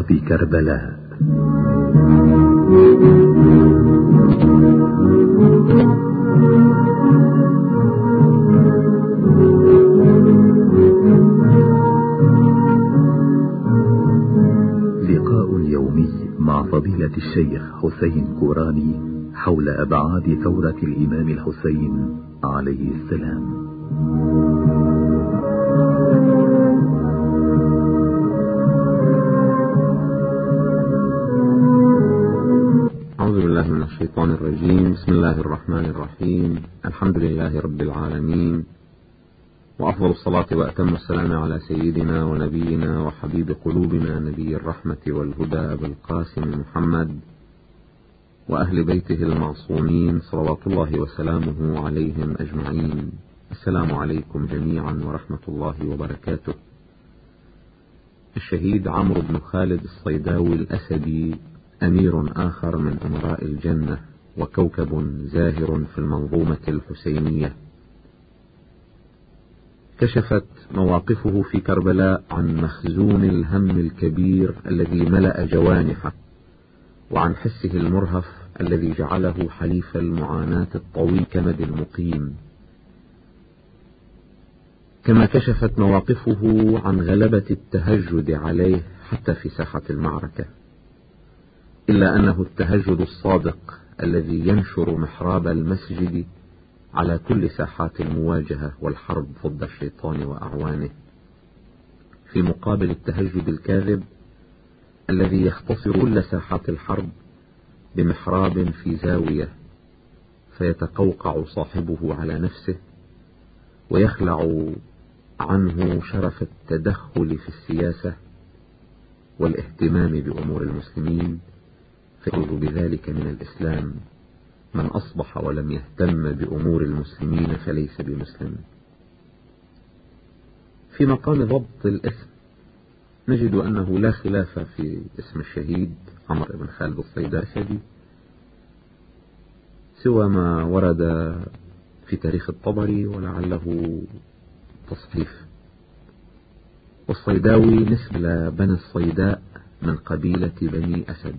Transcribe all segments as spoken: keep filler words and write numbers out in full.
أرض كربلاء. لقاء يومي مع فضيلة الشيخ حسين كوراني حول أبعاد ثورة الإمام الحسين عليه السلام. أعوذ بالله من الشيطان الرجيم. بسم الله الرحمن الرحيم. الحمد لله رب العالمين، وأفضل الصلاة وأتم السلام على سيدنا ونبينا وحبيب قلوبنا نبي الرحمة والهدى أبي القاسم محمد وأهل بيته المعصومين صلوات الله وسلامه عليهم أجمعين. السلام عليكم جميعا ورحمة الله وبركاته. الشهيد عمرو بن خالد الصيداوي الأسدي أمير آخر من أمراء الجنة وكوكب زاهر في المنظومة الحسينية. كشفت مواقفه في كربلاء عن مخزون الهم الكبير الذي ملأ جوانحه، وعن حسه المرهف الذي جعله حليف المعاناة الطويل كمد المقيم. كما كشفت مواقفه عن غلبة التهجد عليه حتى في ساحة المعركة، إلا أنه التهجد الصادق الذي ينشر محراب المسجد على كل ساحات المواجهة والحرب ضد الشيطان وأعوانه، في مقابل التهجد الكاذب الذي يختصر كل ساحات الحرب بمحراب في زاوية، فيتقوقع صاحبه على نفسه ويخلع عنه شرف التدخل في السياسة والاهتمام بأمور المسلمين، فيخرج بذلك من الإسلام. من أصبح ولم يهتم بأمور المسلمين فليس بمسلم. في مقام ضبط الاسم نجد أنه لا خلاف في اسم الشهيد عمرو بن خالد الصيداوي سوى ما ورد في تاريخ الطبري ولعله تصحيف. والصيداوي نسبة لبني الصيداء من قبيلة بني أسد.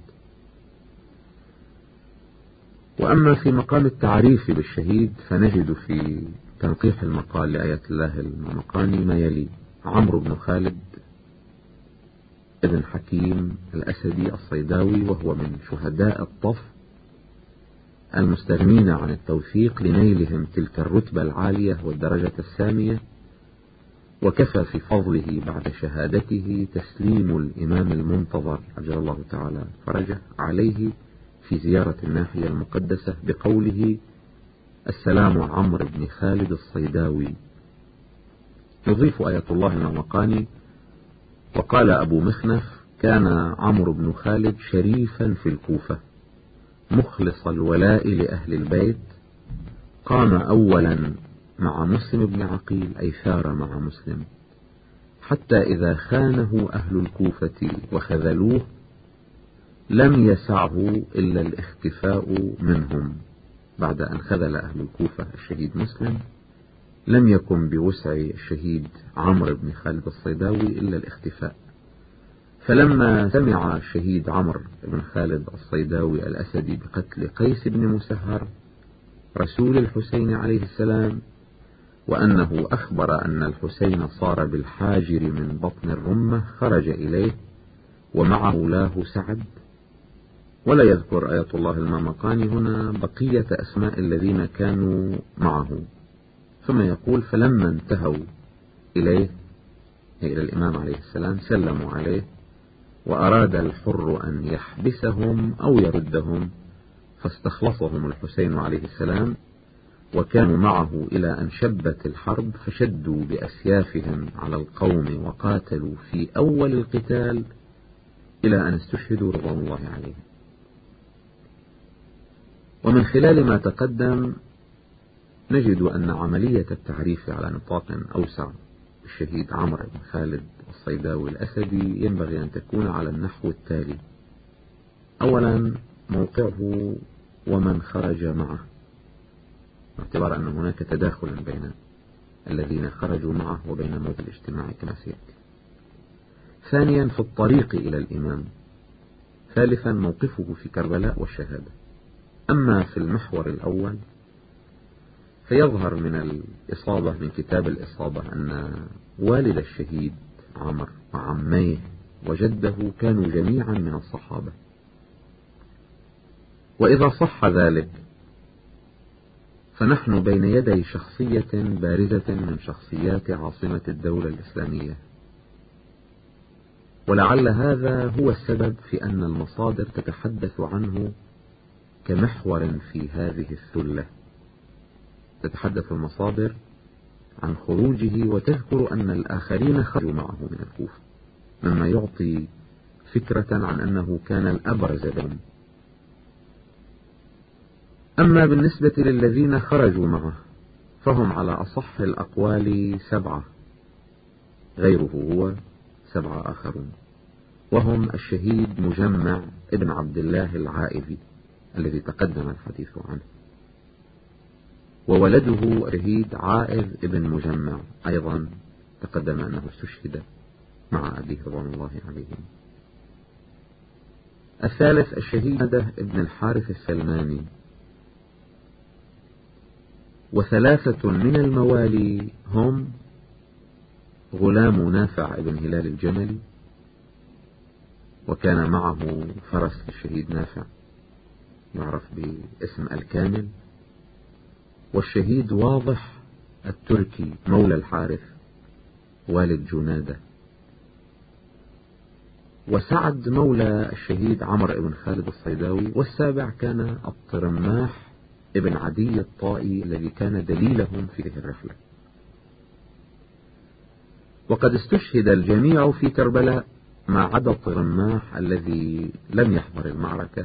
وأما في مقام التعريف بالشهيد فنجد في تنقيح المقال لآية الله المقاني ما يلي: عمرو بن خالد ابن حكيم الأسدي الصيداوي، وهو من شهداء الطف المستغنين عن التوثيق لنيلهم تلك الرتبة العالية والدرجة السامية. وكفى في فضله بعد شهادته تسليم الإمام المنتظر عجل الله تعالى فرجه عليه في زيارة الناحية المقدسة بقوله: السلام عمرو بن خالد الصيداوي. يضيف آية الله المقاني: وقال أبو مخنف: كان عمرو بن خالد شريفا في الكوفة مخلص الولاء لأهل البيت، قام أولا مع مسلم بن عقيل أي ثار مع مسلم، حتى إذا خانه أهل الكوفة وخذلوه لم يسعه إلا الاختفاء منهم. بعد أن خذل أهل الكوفة الشهيد مسلم لم يكن بوسع الشهيد عمرو بن خالد الصيداوي إلا الاختفاء. فلما سمع الشهيد عمرو بن خالد الصيداوي الأسدي بقتل قيس بن مسهر رسول الحسين عليه السلام، وأنه أخبر أن الحسين صار بالحاجر من بطن الرمة، خرج إليه ومعه لاه سعد. ولا يذكر آية الله المقاني هنا بقية أسماء الذين كانوا معه، ثم يقول: فلما انتهوا إليه إلى الإمام عليه السلام سلموا عليه، وأراد الحر أن يحبسهم أو يردهم، فاستخلصهم الحسين عليه السلام، وكانوا معه إلى أن شبت الحرب، فشدوا بأسيافهم على القوم وقاتلوا في أول القتال إلى أن استشهدوا رضوان الله عليهم. ومن خلال ما تقدم نجد أن عملية التعريف على نطاق أوسع الشهيد عمرو بن خالد الصيداوي الأسدي ينبغي أن تكون على النحو التالي: أولا موقعه ومن خرج معه، باعتبار أن هناك تداخلا بين الذين خرجوا معه وبين موت الاجتماع كما سيأتي. ثانيا في الطريق إلى الإمام. ثالثا موقفه في كربلاء والشهادة. أما في المحور الأول فيظهر من الإصابة من كتاب الإصابة أن والد الشهيد عمر وعميه وجده كانوا جميعا من الصحابة. وإذا صح ذلك فنحن بين يدي شخصية بارزة من شخصيات عاصمة الدولة الإسلامية، ولعل هذا هو السبب في أن المصادر تتحدث عنه كمحور في هذه الثلة. تتحدث المصادر عن خروجه وتذكر أن الآخرين خرجوا معه من الكوفة، مما يعطي فكرة عن أنه كان الأبرز بهم. أما بالنسبة للذين خرجوا معه فهم على أصح الأقوال سبعة، غيره هو سبعة آخرون، وهم الشهيد مجمع ابن عبد الله العائذي الذي تقدم الحديث عنه، وولده الشهيد عائذ ابن مجمع أيضا تقدم أنه استشهد مع أبيه رضوان الله عليهم. الثالث الشهيد ندى ابن الحارث السلماني، وثلاثة من الموالي هم غلام نافع ابن هلال الجملي، وكان معه فرس الشهيد نافع يعرف باسم الكامل، والشهيد واضح التركي مولى الحارث والد جنادة، وسعد مولى الشهيد عمر ابن خالد الصيداوي، والسابع كان الطرماح ابن عدي الطائي الذي كان دليلهم في هذه الرحلة. وقد استشهد الجميع في كربلاء ما عدا الطرماح الذي لم يحضر المعركة،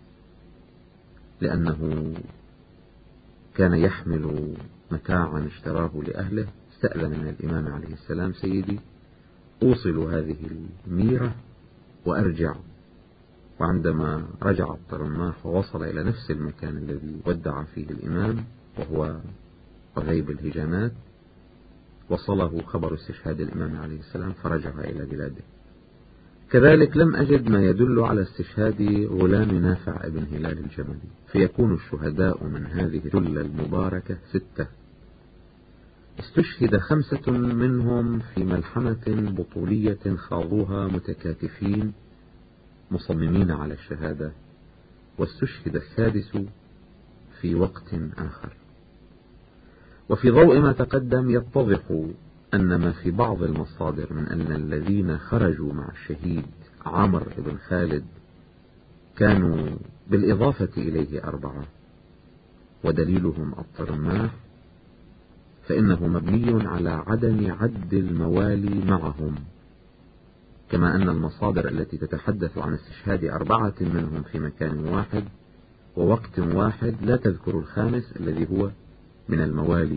لأنه كان يحمل متاعا اشتراه لأهله، استأذن من الإمام عليه السلام: سيدي أوصل هذه الميرة وأرجع. وعندما رجع الطرماح ووصل إلى نفس المكان الذي ودع فيه الإمام وهو غيب الهجانات، وصله خبر استشهاد الإمام عليه السلام فرجع إلى بلاده. كذلك لم أجد ما يدل على استشهاد غلام نافع ابن هلال الجملي، فيكون الشهداء من هذه الثلة المباركة ستة. استشهد خمسة منهم في ملحمة بطولية خاضوها متكاتفين مصممين على الشهادة، واستشهد السادس في وقت آخر. وفي ضوء ما تقدم يتضح أن ما في بعض المصادر من أن الذين خرجوا مع الشهيد عمر بن خالد كانوا بالإضافة إليه أربعة ودليلهم الطرماح، فإنه مبني على عدم عد الموالي معهم، كما أن المصادر التي تتحدث عن استشهاد أربعة منهم في مكان واحد ووقت واحد لا تذكر الخامس الذي هو من الموالي،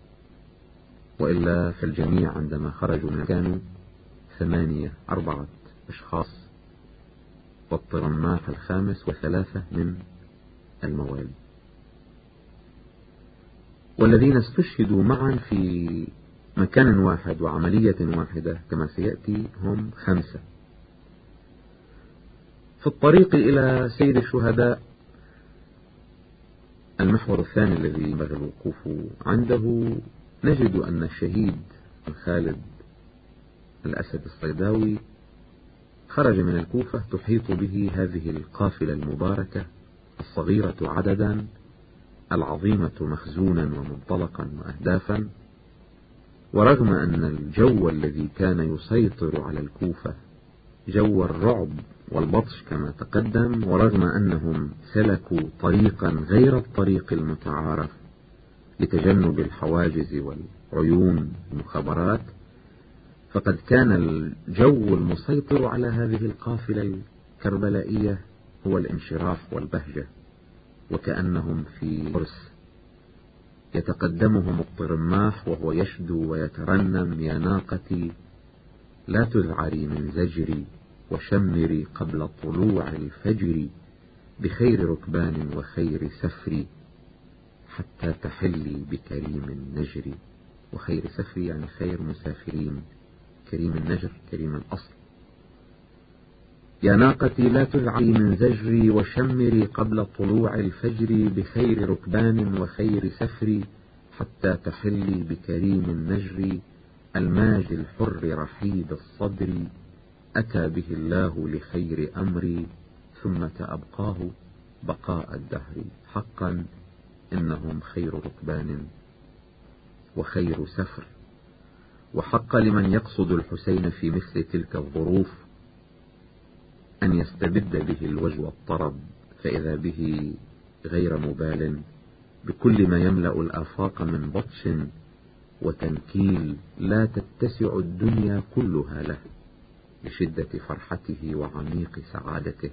وإلا فالجميع عندما خرجوا من كانوا ثمانية أربعة أشخاص، والطرماح الخامس وثلاثة من الموالي. والذين استشهدوا معا في مكان واحد وعملية واحدة كما سيأتي هم خمسة. في الطريق إلى سيد الشهداء المحور الثاني الذي ينبغي الوقوف عنده، نجد أن الشهيد خالد الأسد الصيداوي خرج من الكوفة تحيط به هذه القافلة المباركة الصغيرة عددا العظيمة مخزونا ومنطلقا وأهدافا. ورغم أن الجو الذي كان يسيطر على الكوفة جو الرعب والبطش كما تقدم، ورغم أنهم سلكوا طريقا غير الطريق المتعارف لتجنب الحواجز والعيون المخابرات، فقد كان الجو المسيطر على هذه القافلة الكربلائية هو الانشراح والبهجة، وكأنهم في عرس. يتقدمهم الطرماح وهو يشدو ويترنم: يا ناقتي لا تذعري من زجري، وشمري قبل طلوع الفجر، بخير ركبان وخير سفري، حتى تحلي بكريم النجر. وخير سفري يعني خير مسافرين، كريم النجر كريم الأصل. يا ناقتي لا تذعي من زجري، وشمري قبل طلوع الفجر، بخير ركبان وخير سفر، حتى تحلي بكريم النجر، الماج الحر رحيب الصدر، أتى به الله لخير أمري، ثم أبقاه بقاء الدهر. حقا إنهم خير ركبان وخير سفر. وحق لمن يقصد الحسين في مثل تلك الظروف أن يستبد به الوجو الطرب، فإذا به غير مبال بكل ما يملأ الآفاق من بطش وتنكيل، لا تتسع الدنيا كلها له لشدة فرحته وعميق سعادته.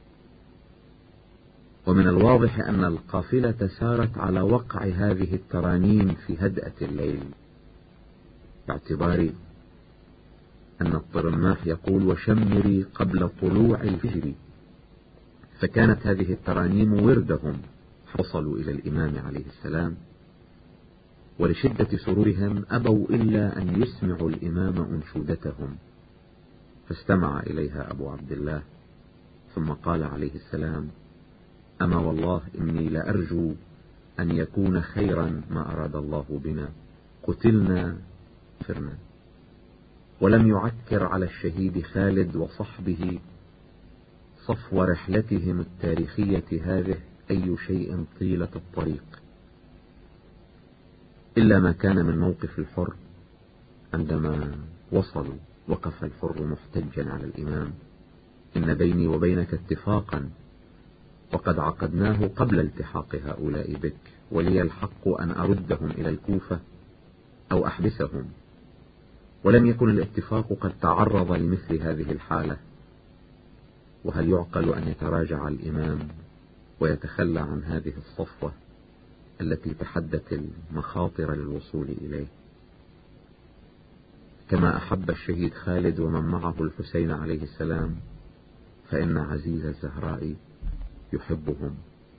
ومن الواضح أن القافلة سارت على وقع هذه الترانيم في هدأة الليل، باعتبار أن الطرماح يقول وشمري قبل طلوع الفجر، فكانت هذه الترانيم وردهم. وصلوا إلى الإمام عليه السلام، ولشدة سرورهم أبوا إلا أن يسمعوا الإمام أنشودتهم، فاستمع إليها أبو عبد الله، ثم قال عليه السلام: أما والله إني لأرجو أن يكون خيرا ما أراد الله بنا، قتلنا فرنا. ولم يعكر على الشهيد خالد وصحبه صفو رحلتهم التاريخية هذه أي شيء طيلة الطريق، إلا ما كان من موقف الحر. عندما وصلوا وقف الحر محتجا على الإمام: إن بيني وبينك اتفاقا، وقد عقدناه قبل التحاق هؤلاء بك، ولي الحق أن أردهم إلى الكوفة أو أحبسهم، ولم يكن الاتفاق قد تعرض لمثل هذه الحالة. وهل يعقل أن يتراجع الإمام ويتخلى عن هذه الصفوة التي تحدت المخاطر للوصول إليه؟ كما أحب الشهيد خالد ومن معه الحسين عليه السلام، فإن عزيز الزهراء يحبهم.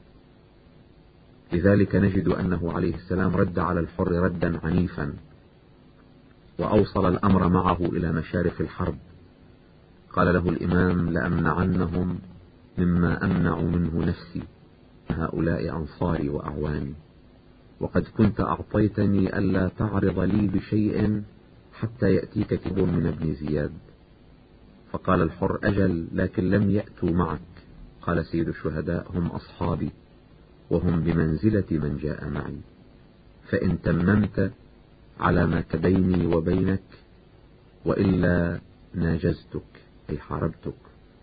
لذلك نجد أنه عليه السلام رد على الحر ردا عنيفا، وأوصل الأمر معه إلى مشارف الحرب. قال له الإمام: لأمنعنهم مما أمنع منه نفسي، هؤلاء أنصاري وأعواني، وقد كنت أعطيتني ألا تعرض لي بشيء حتى يأتيك كتب من ابن زياد. فقال الحر: أجل، لكن لم يأتوا معك. قال سيد الشهداء: هم أصحابي، وهم بمنزلة من جاء معي، فإن تممت على ما كبيني وبينك، وإلا ناجزتك، أي حاربتك.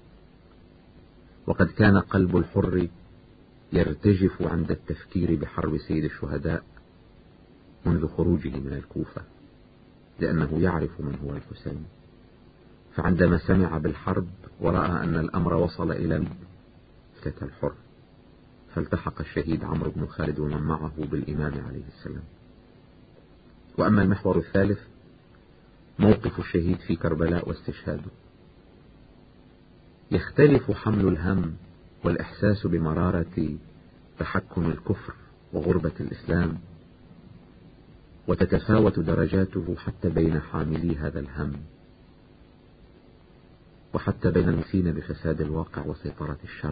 وقد كان قلب الحر يرتجف عند التفكير بحرب سيد الشهداء منذ خروجه من الكوفة، لأنه يعرف من هو الحسين. فعندما سمع بالحرب ورأى أن الأمر وصل إلى فتى الحر، فالتحق الشهيد عمرو بن خالد ومن معه بالإمام عليه السلام. وأما المحور الثالث، موقف الشهيد في كربلاء واستشهاده. يختلف حمل الهم والإحساس بمرارة تحكم الكفر وغربة الإسلام، وتتفاوت درجاته حتى بين حاملي هذا الهم، وحتى بين المسين بفساد الواقع وسيطرة الشر.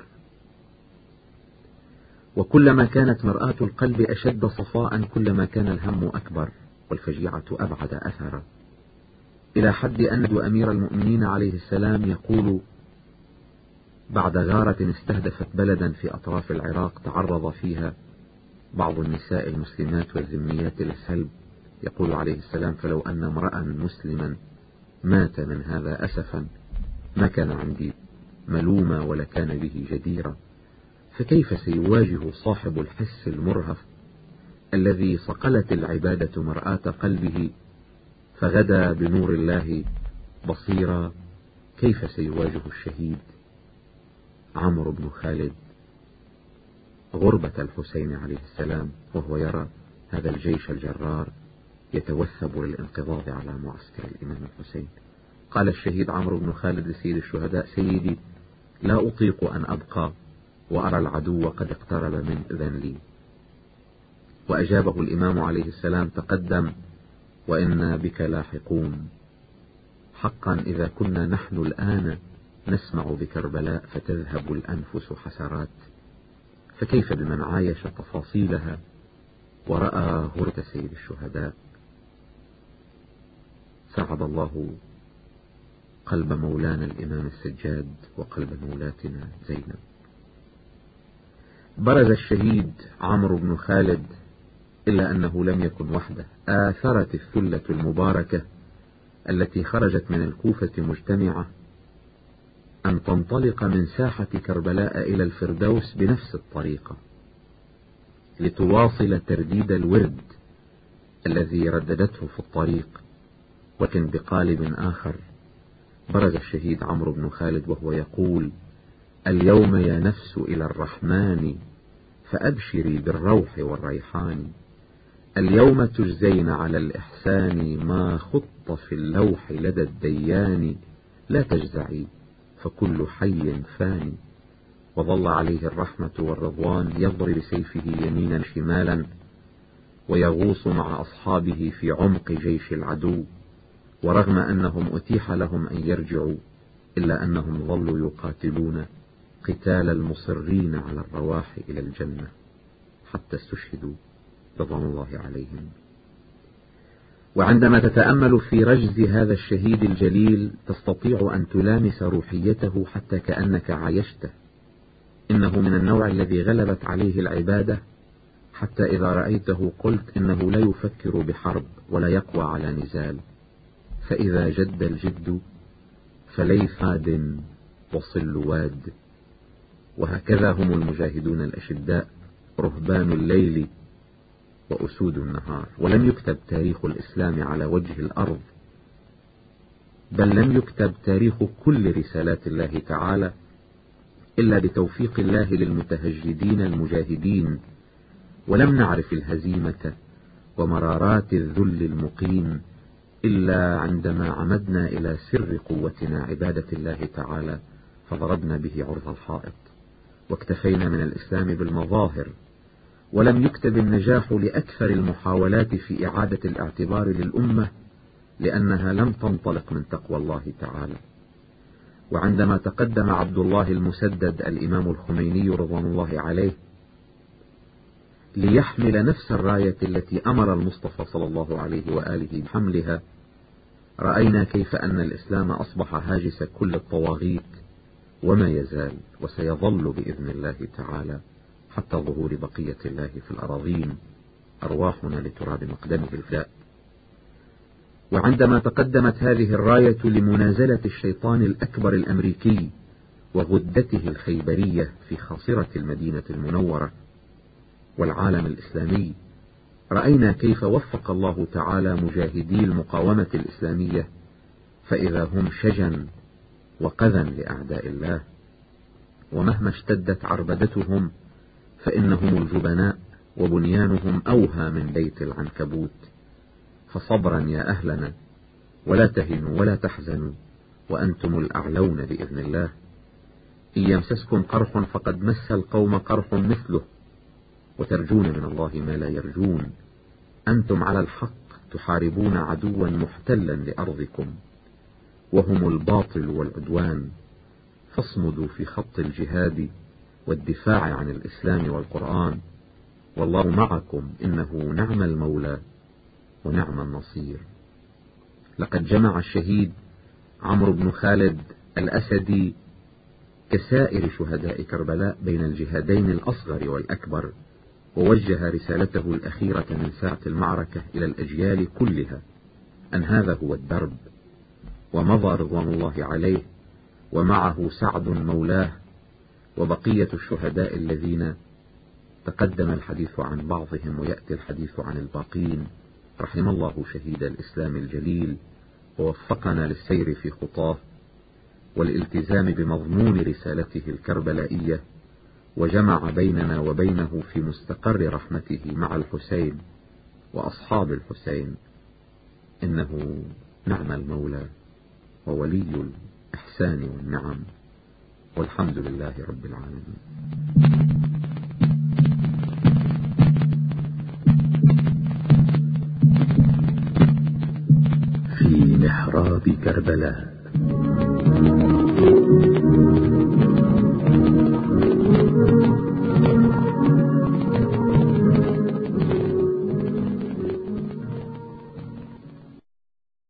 وكلما كانت مرآة القلب أشد صفاء، كلما كان الهم أكبر والفجيعة أبعد أثرا، إلى حد أن أمير المؤمنين عليه السلام يقول بعد غارة استهدفت بلدا في أطراف العراق تعرض فيها بعض النساء المسلمات والذميات للسلب، يقول عليه السلام: فلو أن امرأ مسلما مات من هذا أسفا ما كان عندي ملوما ولا كان به جديرا، فكيف سيواجه صاحب الحس المرهف الذي صقلت العبادة مرآة قلبه فغدا بنور الله بصيرا؟ كيف سيواجه الشهيد عمرو بن خالد غربة الحسين عليه السلام وهو يرى هذا الجيش الجرار يتوثب للانقضاض على معسكر الإمام الحسين؟ قال الشهيد عمرو بن خالد لسيد الشهداء: سيدي، لا أطيق أن أبقى وأرى العدو قد اقترب من إذن لي. وأجابه الإمام عليه السلام: تقدم وإنا بك لاحقون. حقا إذا كنا نحن الآن نسمع بكربلاء فتذهب الأنفس حسرات، فكيف بمن عايش تفاصيلها ورأى غرة سيد الشهداء. سعد الله قلب مولانا الإمام السجاد وقلب مولاتنا زينب. برز الشهيد عمرو بن خالد، إلا أنه لم يكن وحده، آثرت الثلة المباركة التي خرجت من الكوفة مجتمعة أن تنطلق من ساحة كربلاء إلى الفردوس بنفس الطريقة لتواصل ترديد الورد الذي رددته في الطريق. وكان بقالب آخر برز الشهيد عمرو بن خالد وهو يقول: اليوم يا نفس إلى الرحمن فأبشري بالروح والريحان، اليوم تجزين على الإحسان ما خط في اللوح لدى الديان، لا تجزعي فكل حي فاني. وظل عليه الرحمة والرضوان يضرب بسيفه يمينا شمالا ويغوص مع أصحابه في عمق جيش العدو، ورغم أنهم أتيح لهم أن يرجعوا إلا أنهم ظلوا يقاتلون قتال المصرين على الرواح إلى الجنة حتى استشهدوا رضوان الله عليهم. وعندما تتأمل في رجز هذا الشهيد الجليل تستطيع أن تلامس روحيته حتى كأنك عايشته. إنه من النوع الذي غلبت عليه العبادة حتى إذا رأيته قلت إنه لا يفكر بحرب ولا يقوى على نزال، فإذا جد الجد فليث عاد وصل واد. وهكذا هم المجاهدون الأشداء، رهبان الليل وأسود النهار. ولم يكتب تاريخ الإسلام على وجه الأرض، بل لم يكتب تاريخ كل رسالات الله تعالى إلا بتوفيق الله للمتهجدين المجاهدين. ولم نعرف الهزيمة ومرارات الذل المقيم إلا عندما عمدنا إلى سر قوتنا عبادة الله تعالى فضربنا به عرض الحائط، واكتفينا من الإسلام بالمظاهر. ولم يكتب النجاح لأكثر المحاولات في إعادة الاعتبار للأمة لأنها لم تنطلق من تقوى الله تعالى. وعندما تقدم عبد الله المسدد الإمام الخميني رضوان الله عليه ليحمل نفس الراية التي أمر المصطفى صلى الله عليه وآله بحملها، رأينا كيف أن الإسلام أصبح هاجس كل الطواغيت، وما يزال وسيظل بإذن الله تعالى حتى ظهور بقية الله في الأراضين، أرواحنا لتراب مقدمه الفداء. وعندما تقدمت هذه الراية لمنازلة الشيطان الأكبر الأمريكي وغدته الخيبرية في خاصرة المدينة المنورة والعالم الإسلامي، رأينا كيف وفق الله تعالى مجاهدي المقاومة الإسلامية، فإذا هم شجن وقذا لأعداء الله. ومهما اشتدت عربدتهم فإنهم الجبناء وبنيانهم أوهى من بيت العنكبوت. فصبرا يا أهلنا، ولا تهنوا ولا تحزنوا وأنتم الأعلون بإذن الله. إن يمسسكم قرح فقد مس القوم قرح مثله، وترجون من الله ما لا يرجون. أنتم على الحق تحاربون عدوا محتلا لأرضكم وهم الباطل والعدوان، فاصمدوا في خط الجهاد والدفاع عن الإسلام والقرآن، والله معكم إنه نعم المولى ونعم النصير. لقد جمع الشهيد عمرو بن خالد الأسدي كسائر شهداء كربلاء بين الجهادين الأصغر والأكبر، ووجه رسالته الأخيرة من ساعة المعركة إلى الأجيال كلها أن هذا هو الدرب. ومضى رضوان الله عليه ومعه سعد مولاه وبقية الشهداء الذين تقدم الحديث عن بعضهم ويأتي الحديث عن الباقين. رحم الله شهيد الإسلام الجليل ووفقنا للسير في خطاه والالتزام بمضمون رسالته الكربلائية، وجمع بيننا وبينه في مستقر رحمته مع الحسين وأصحاب الحسين. إنه نعم المولى وولي الإحسان والنعم، والحمد لله رب العالمين. في محراب كربلاء